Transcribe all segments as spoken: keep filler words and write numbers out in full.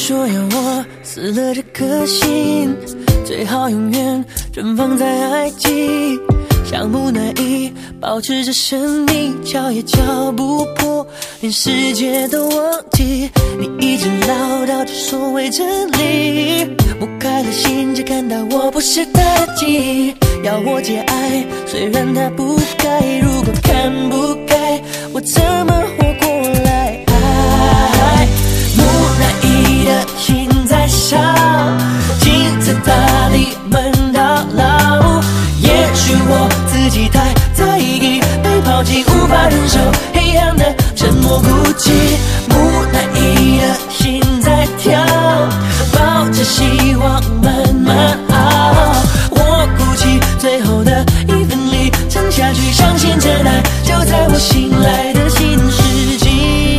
说要我死了这颗心，最好永远存放在爱机，像木乃伊保持着神秘，敲也敲不破，连世界都忘记。你一直唠叨着所谓真理，我开了心只看到我不是他的记忆，要我节哀，虽然他不该，如果看不开，我怎么活过来？爱木乃伊的心在烧，金字塔里门到老，也许我自己太在意，被抛弃无法忍受黑暗的沉默孤寂。木乃伊的心在跳，抱着希望慢慢熬，我鼓起最后的一份力撑下去，相信真爱就在我醒来的新世纪。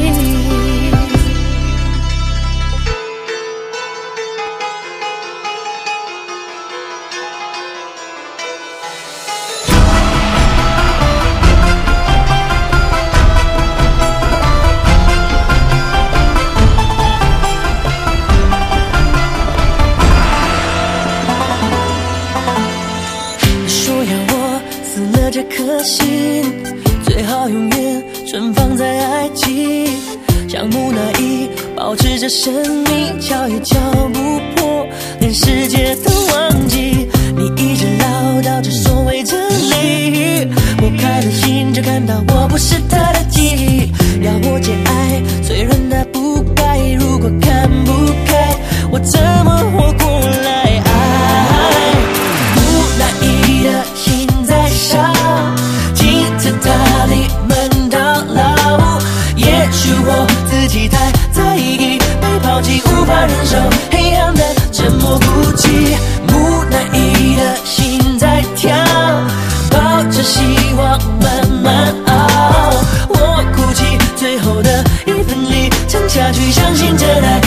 这颗心最好永远存放在爱机，像木乃伊保持着神秘，敲也敲不破，连世界都忘记。你一直唠叨着所谓真理，我开了心只看到我不是他的记忆，要我节哀，虽然他不该，如果看不开，我怎么活过来？爱木乃伊的心在烧，塔里门到老，也许我自己太在意，被抛弃无法忍受黑暗的沉默孤寂。木乃伊的心在跳，抱着希望慢慢熬，我鼓起最后的一份力撑下去，相信真爱